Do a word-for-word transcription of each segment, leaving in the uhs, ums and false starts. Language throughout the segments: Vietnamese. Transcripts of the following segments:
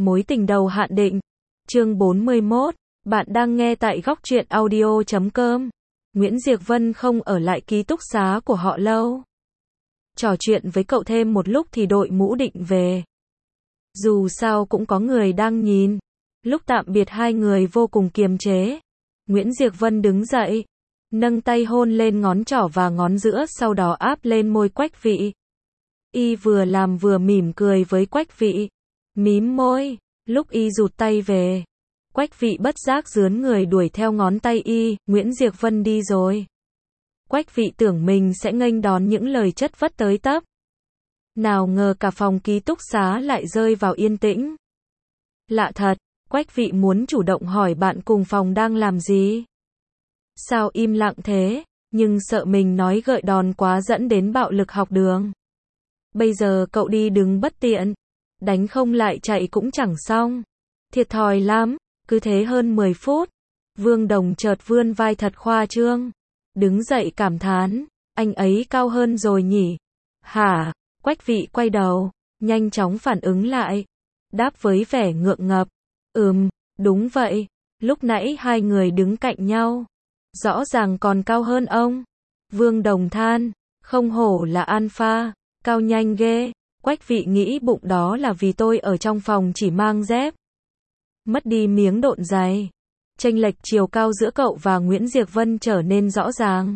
Mối tình đầu hạn định. Chương bốn mươi mốt. Bạn đang nghe tại góc truyện audio chấm com. Nguyễn Diệc Vân không ở lại ký túc xá của họ lâu. Trò chuyện với cậu thêm một lúc thì đội mũ định về. Dù sao cũng có người đang nhìn. Lúc tạm biệt hai người vô cùng kiềm chế. Nguyễn Diệc Vân đứng dậy, nâng tay hôn lên ngón trỏ và ngón giữa, sau đó áp lên môi Quách Vị. Y vừa làm vừa mỉm cười với Quách Vị. Mím môi, lúc Y rụt tay về, Quách Vị bất giác rướn người đuổi theo ngón tay Y. Nguyễn Diệc Vân đi rồi. Quách Vị tưởng mình sẽ nghênh đón những lời chất vấn tới tấp. Nào ngờ cả phòng ký túc xá lại rơi vào yên tĩnh. Lạ thật, Quách Vị muốn chủ động hỏi bạn cùng phòng đang làm gì. Sao im lặng thế, nhưng sợ mình nói gợi đòn quá dẫn đến bạo lực học đường. Bây giờ cậu đi đứng bất tiện, đánh không lại chạy cũng chẳng xong. Thiệt thòi lắm, cứ thế hơn mười phút. Vương Đồng chợt vươn vai thật khoa trương. Đứng dậy cảm thán, anh ấy cao hơn rồi nhỉ? Hả? Quách Vị quay đầu, nhanh chóng phản ứng lại. Đáp với vẻ ngượng ngập. Ừm, đúng vậy, lúc nãy hai người đứng cạnh nhau. Rõ ràng còn cao hơn ông. Vương Đồng than, không hổ là alpha, cao nhanh ghê. Quách Vị nghĩ bụng đó là vì tôi ở trong phòng chỉ mang dép. Mất đi miếng độn giày. Chênh lệch chiều cao giữa cậu và Nguyễn Diệc Vân trở nên rõ ràng.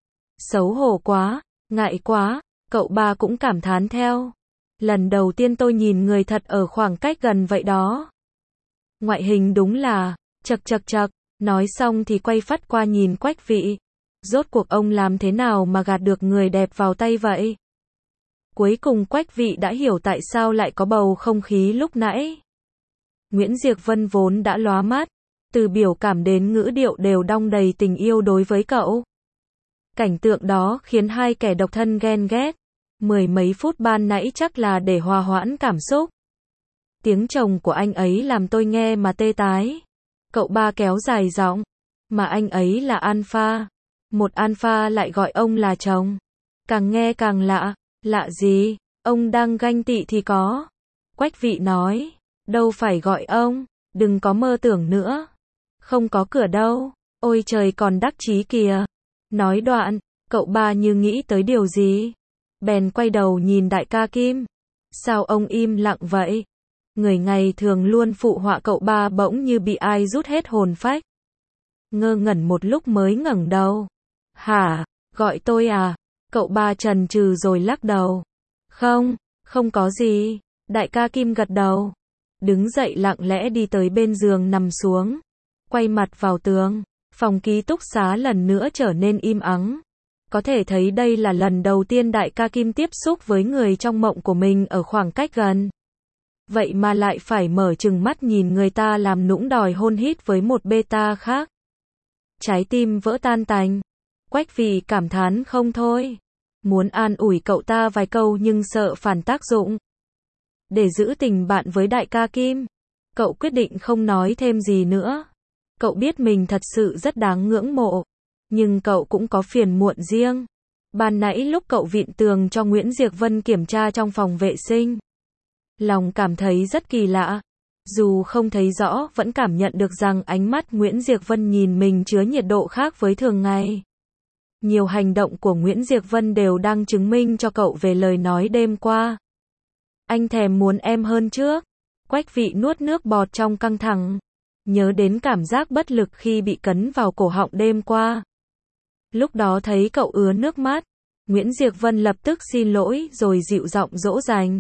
Xấu hổ quá, ngại quá, cậu ba cũng cảm thán theo. Lần đầu tiên tôi nhìn người thật ở khoảng cách gần vậy đó. Ngoại hình đúng là, chật chật chật, nói xong thì quay phắt qua nhìn Quách Vị. Rốt cuộc ông làm thế nào mà gạt được người đẹp vào tay vậy? Cuối cùng Quách Vị đã hiểu tại sao lại có bầu không khí lúc nãy. Nguyễn Diệc Vân vốn đã lóa mắt, từ biểu cảm đến ngữ điệu đều đong đầy tình yêu đối với cậu. Cảnh tượng đó khiến hai kẻ độc thân ghen ghét. Mười mấy phút ban nãy chắc là để hòa hoãn cảm xúc. Tiếng chồng của anh ấy làm tôi nghe mà tê tái. Cậu ba kéo dài giọng. Mà anh ấy là alpha. Một alpha lại gọi ông là chồng. Càng nghe càng lạ. Lạ gì? Ông đang ganh tị thì có. Quách Vị nói. Đâu phải gọi ông. Đừng có mơ tưởng nữa. Không có cửa đâu. Ôi trời, còn đắc chí kìa. Nói đoạn, cậu ba như nghĩ tới điều gì. Bèn quay đầu nhìn đại ca Kim. Sao ông im lặng vậy? Người ngày thường luôn phụ họa cậu ba bỗng như bị ai rút hết hồn phách. Ngơ ngẩn một lúc mới ngẩng đầu. Hả? Gọi tôi à? Cậu ba chần chừ rồi lắc đầu. Không, không có gì. Đại ca Kim gật đầu. Đứng dậy lặng lẽ đi tới bên giường nằm xuống. Quay mặt vào tường. Phòng ký túc xá lần nữa trở nên im ắng. Có thể thấy đây là lần đầu tiên đại ca Kim tiếp xúc với người trong mộng của mình ở khoảng cách gần. Vậy mà lại phải mở trừng mắt nhìn người ta làm nũng đòi hôn hít với một beta khác. Trái tim vỡ tan tành. Quách Vị cảm thán không thôi. Muốn an ủi cậu ta vài câu nhưng sợ phản tác dụng. Để giữ tình bạn với đại ca Kim, cậu quyết định không nói thêm gì nữa. Cậu biết mình thật sự rất đáng ngưỡng mộ. Nhưng cậu cũng có phiền muộn riêng. Ban nãy lúc cậu vịn tường cho Nguyễn Diệc Vân kiểm tra trong phòng vệ sinh, lòng cảm thấy rất kỳ lạ. Dù không thấy rõ, vẫn cảm nhận được rằng ánh mắt Nguyễn Diệc Vân nhìn mình chứa nhiệt độ khác với thường ngày. Nhiều hành động của Nguyễn Diệc Vân đều đang chứng minh cho cậu về lời nói đêm qua. Anh thèm muốn em hơn trước. Quách Vị nuốt nước bọt trong căng thẳng. Nhớ đến cảm giác bất lực khi bị cấn vào cổ họng đêm qua. Lúc đó thấy cậu ứa nước mắt, Nguyễn Diệc Vân lập tức xin lỗi rồi dịu giọng dỗ dành.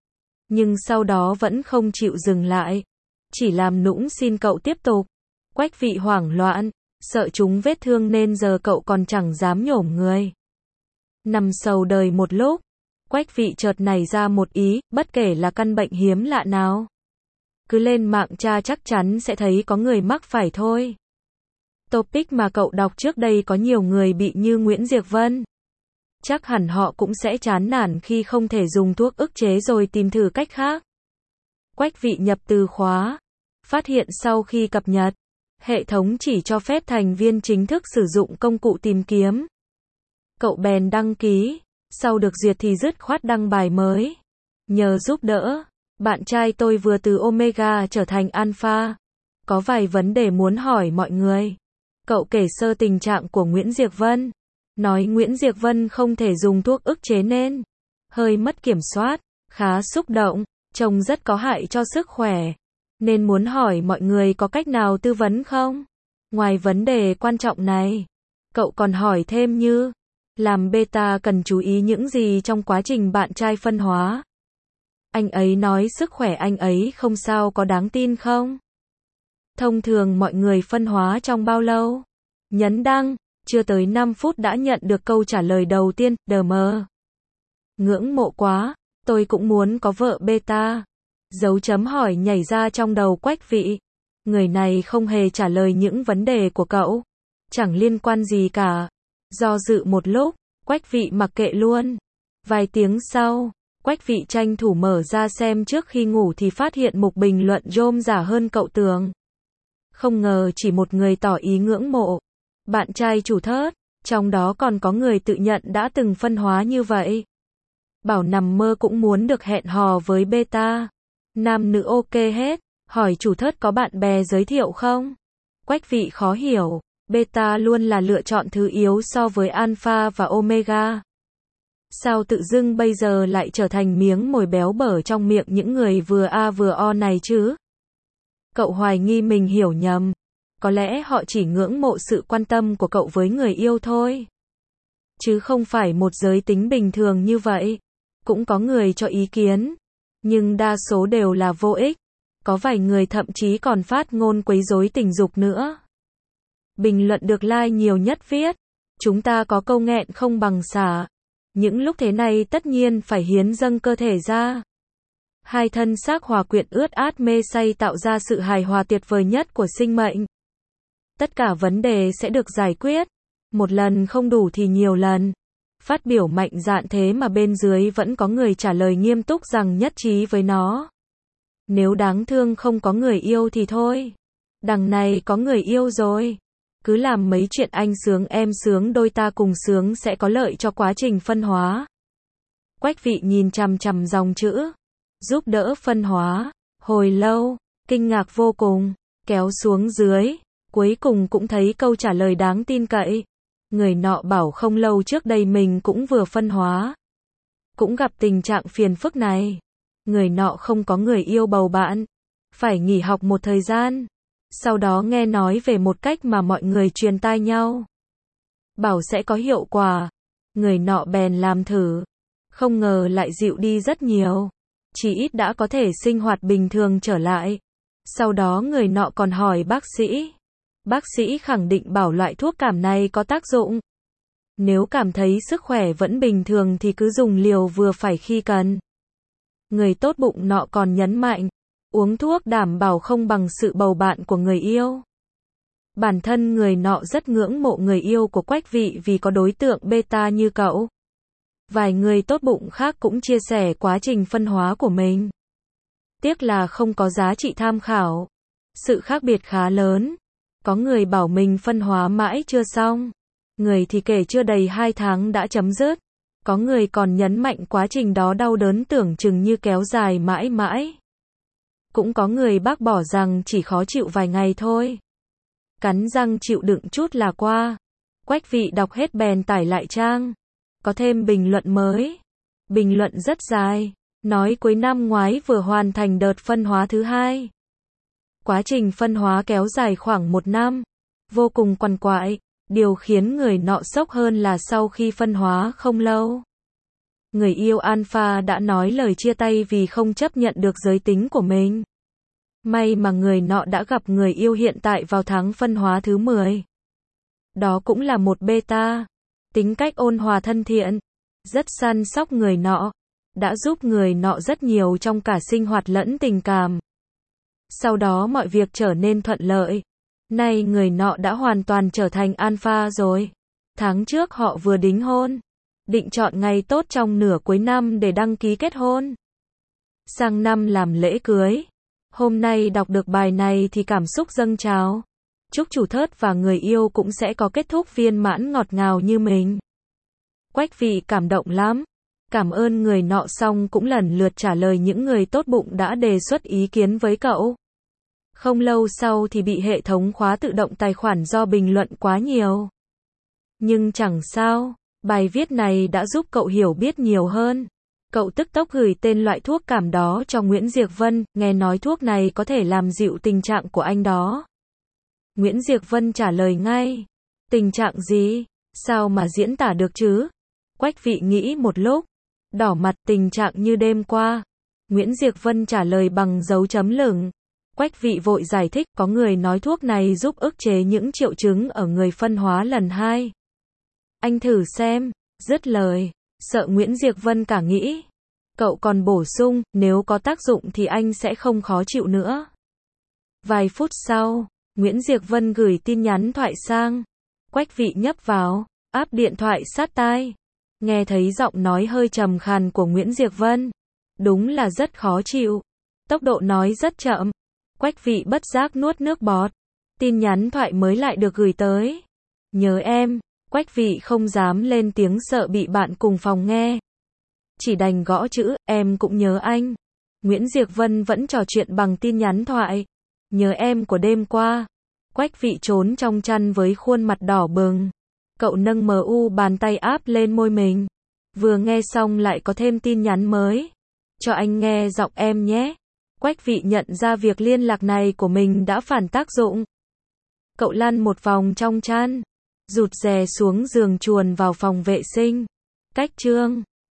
Nhưng sau đó vẫn không chịu dừng lại, chỉ làm nũng xin cậu tiếp tục. Quách Vị hoảng loạn, sợ chúng vết thương nên giờ cậu còn chẳng dám nhổm người. Nằm sầu đời một lúc, Quách Vị chợt nảy ra một ý, bất kể là căn bệnh hiếm lạ nào, cứ lên mạng tra chắc chắn sẽ thấy có người mắc phải thôi. Topic mà cậu đọc trước đây có nhiều người bị như Nguyễn Diệc Vân. Chắc hẳn họ cũng sẽ chán nản khi không thể dùng thuốc ức chế rồi tìm thử cách khác. Quách Vị nhập từ khóa. Phát hiện sau khi cập nhật, hệ thống chỉ cho phép thành viên chính thức sử dụng công cụ tìm kiếm. Cậu bèn đăng ký. Sau được duyệt thì dứt khoát đăng bài mới. Nhờ giúp đỡ. Bạn trai tôi vừa từ Omega trở thành Alpha. Có vài vấn đề muốn hỏi mọi người. Cậu kể sơ tình trạng của Nguyễn Diệc Vân. Nói Nguyễn Diệc Vân không thể dùng thuốc ức chế nên hơi mất kiểm soát, khá xúc động, trông rất có hại cho sức khỏe. Nên muốn hỏi mọi người có cách nào tư vấn không? Ngoài vấn đề quan trọng này, cậu còn hỏi thêm như làm beta cần chú ý những gì trong quá trình bạn trai phân hóa? Anh ấy nói sức khỏe anh ấy không sao, có đáng tin không? Thông thường mọi người phân hóa trong bao lâu? Nhấn đăng, chưa tới năm phút đã nhận được câu trả lời đầu tiên, đờ mờ. Ngưỡng mộ quá, tôi cũng muốn có vợ beta. Dấu chấm hỏi nhảy ra trong đầu Quách Vị. Người này không hề trả lời những vấn đề của cậu. Chẳng liên quan gì cả. Do dự một lúc, Quách Vị mặc kệ luôn. Vài tiếng sau, Quách Vị tranh thủ mở ra xem trước khi ngủ thì phát hiện mục bình luận Rome giả hơn cậu tưởng. Không ngờ chỉ một người tỏ ý ngưỡng mộ. Bạn trai chủ thớt, trong đó còn có người tự nhận đã từng phân hóa như vậy. Bảo nằm mơ cũng muốn được hẹn hò với beta. Nam nữ ok hết, hỏi chủ thớt có bạn bè giới thiệu không? Quách Vị khó hiểu, beta luôn là lựa chọn thứ yếu so với alpha và omega. Sao tự dưng bây giờ lại trở thành miếng mồi béo bở trong miệng những người vừa A vừa O này chứ? Cậu hoài nghi mình hiểu nhầm. Có lẽ họ chỉ ngưỡng mộ sự quan tâm của cậu với người yêu thôi. Chứ không phải một giới tính bình thường như vậy. Cũng có người cho ý kiến. Nhưng đa số đều là vô ích. Có vài người thậm chí còn phát ngôn quấy rối tình dục nữa. Bình luận được like nhiều nhất viết. Chúng ta có câu nghẹn không bằng xả. Những lúc thế này tất nhiên phải hiến dâng cơ thể ra. Hai thân xác hòa quyện ướt át mê say tạo ra sự hài hòa tuyệt vời nhất của sinh mệnh. Tất cả vấn đề sẽ được giải quyết. Một lần không đủ thì nhiều lần. Phát biểu mạnh dạn thế mà bên dưới vẫn có người trả lời nghiêm túc rằng nhất trí với nó. Nếu đáng thương không có người yêu thì thôi. Đằng này có người yêu rồi. Cứ làm mấy chuyện anh sướng em sướng đôi ta cùng sướng sẽ có lợi cho quá trình phân hóa. Quách Vị nhìn chằm chằm dòng chữ. Giúp đỡ phân hóa. Hồi lâu, kinh ngạc vô cùng, kéo xuống dưới. Cuối cùng cũng thấy câu trả lời đáng tin cậy. Người nọ bảo không lâu trước đây mình cũng vừa phân hóa. Cũng gặp tình trạng phiền phức này. Người nọ không có người yêu bầu bạn. Phải nghỉ học một thời gian. Sau đó nghe nói về một cách mà mọi người truyền tai nhau. Bảo sẽ có hiệu quả. Người nọ bèn làm thử. Không ngờ lại dịu đi rất nhiều. Chỉ ít đã có thể sinh hoạt bình thường trở lại. Sau đó người nọ còn hỏi bác sĩ. Bác sĩ khẳng định bảo loại thuốc cảm này có tác dụng. Nếu cảm thấy sức khỏe vẫn bình thường thì cứ dùng liều vừa phải khi cần. Người tốt bụng nọ còn nhấn mạnh. Uống thuốc đảm bảo không bằng sự bầu bạn của người yêu. Bản thân người nọ rất ngưỡng mộ người yêu của Quách Vị vì có đối tượng beta như cậu. Vài người tốt bụng khác cũng chia sẻ quá trình phân hóa của mình. Tiếc là không có giá trị tham khảo. Sự khác biệt khá lớn. Có người bảo mình phân hóa mãi chưa xong. Người thì kể chưa đầy hai tháng đã chấm dứt. Có người còn nhấn mạnh quá trình đó đau đớn tưởng chừng như kéo dài mãi mãi. Cũng có người bác bỏ rằng chỉ khó chịu vài ngày thôi. Cắn răng chịu đựng chút là qua. Quách Vị đọc hết bèn tải lại trang. Có thêm bình luận mới. Bình luận rất dài. Nói cuối năm ngoái vừa hoàn thành đợt phân hóa thứ hai. Quá trình phân hóa kéo dài khoảng một năm. Vô cùng quằn quại. Điều khiến người nọ sốc hơn là sau khi phân hóa không lâu. Người yêu Alpha đã nói lời chia tay vì không chấp nhận được giới tính của mình. May mà người nọ đã gặp người yêu hiện tại vào tháng phân hóa thứ mười. Đó cũng là một beta. Tính cách ôn hòa thân thiện. Rất săn sóc người nọ. Đã giúp người nọ rất nhiều trong cả sinh hoạt lẫn tình cảm. Sau đó mọi việc trở nên thuận lợi. Nay người nọ đã hoàn toàn trở thành alpha rồi. Tháng trước họ vừa đính hôn. Định chọn ngày tốt trong nửa cuối năm để đăng ký kết hôn. Sang năm làm lễ cưới. Hôm nay đọc được bài này thì cảm xúc dâng trào. Chúc chủ thớt và người yêu cũng sẽ có kết thúc viên mãn ngọt ngào như mình. Quách Vị cảm động lắm. Cảm ơn người nọ xong cũng lần lượt trả lời những người tốt bụng đã đề xuất ý kiến với cậu. Không lâu sau thì bị hệ thống khóa tự động tài khoản do bình luận quá nhiều. Nhưng chẳng sao, bài viết này đã giúp cậu hiểu biết nhiều hơn. Cậu tức tốc gửi tên loại thuốc cảm đó cho Nguyễn Diệc Vân, nghe nói thuốc này có thể làm dịu tình trạng của anh đó. Nguyễn Diệc Vân trả lời ngay. Tình trạng gì? Sao mà diễn tả được chứ? Quách Vị nghĩ một lúc. Đỏ mặt, tình trạng như đêm qua. Nguyễn Diệc Vân trả lời bằng dấu chấm lửng. Quách Vị vội giải thích, có người nói thuốc này giúp ức chế những triệu chứng ở người phân hóa lần hai. Anh thử xem. Dứt lời, sợ Nguyễn Diệc Vân cả nghĩ. Cậu còn bổ sung, nếu có tác dụng thì anh sẽ không khó chịu nữa. Vài phút sau, Nguyễn Diệc Vân gửi tin nhắn thoại sang. Quách Vị nhấp vào, áp điện thoại sát tai. Nghe thấy giọng nói hơi trầm khàn của Nguyễn Diệc Vân. Đúng là rất khó chịu. Tốc độ nói rất chậm. Quách Vị bất giác nuốt nước bọt. Tin nhắn thoại mới lại được gửi tới. Nhớ em. Quách Vị không dám lên tiếng sợ bị bạn cùng phòng nghe. Chỉ đành gõ chữ, em cũng nhớ anh. Nguyễn Diệc Vân vẫn trò chuyện bằng tin nhắn thoại. Nhớ em của đêm qua. Quách Vị trốn trong chăn với khuôn mặt đỏ bừng. Cậu nâng mờ u bàn tay áp lên môi mình. Vừa nghe xong lại có thêm tin nhắn mới. Cho anh nghe giọng em nhé. Quách Vị nhận ra việc liên lạc này của mình đã phản tác dụng. Cậu lăn một vòng trong chăn. Rụt rè xuống giường chuồn vào phòng vệ sinh. Cách chương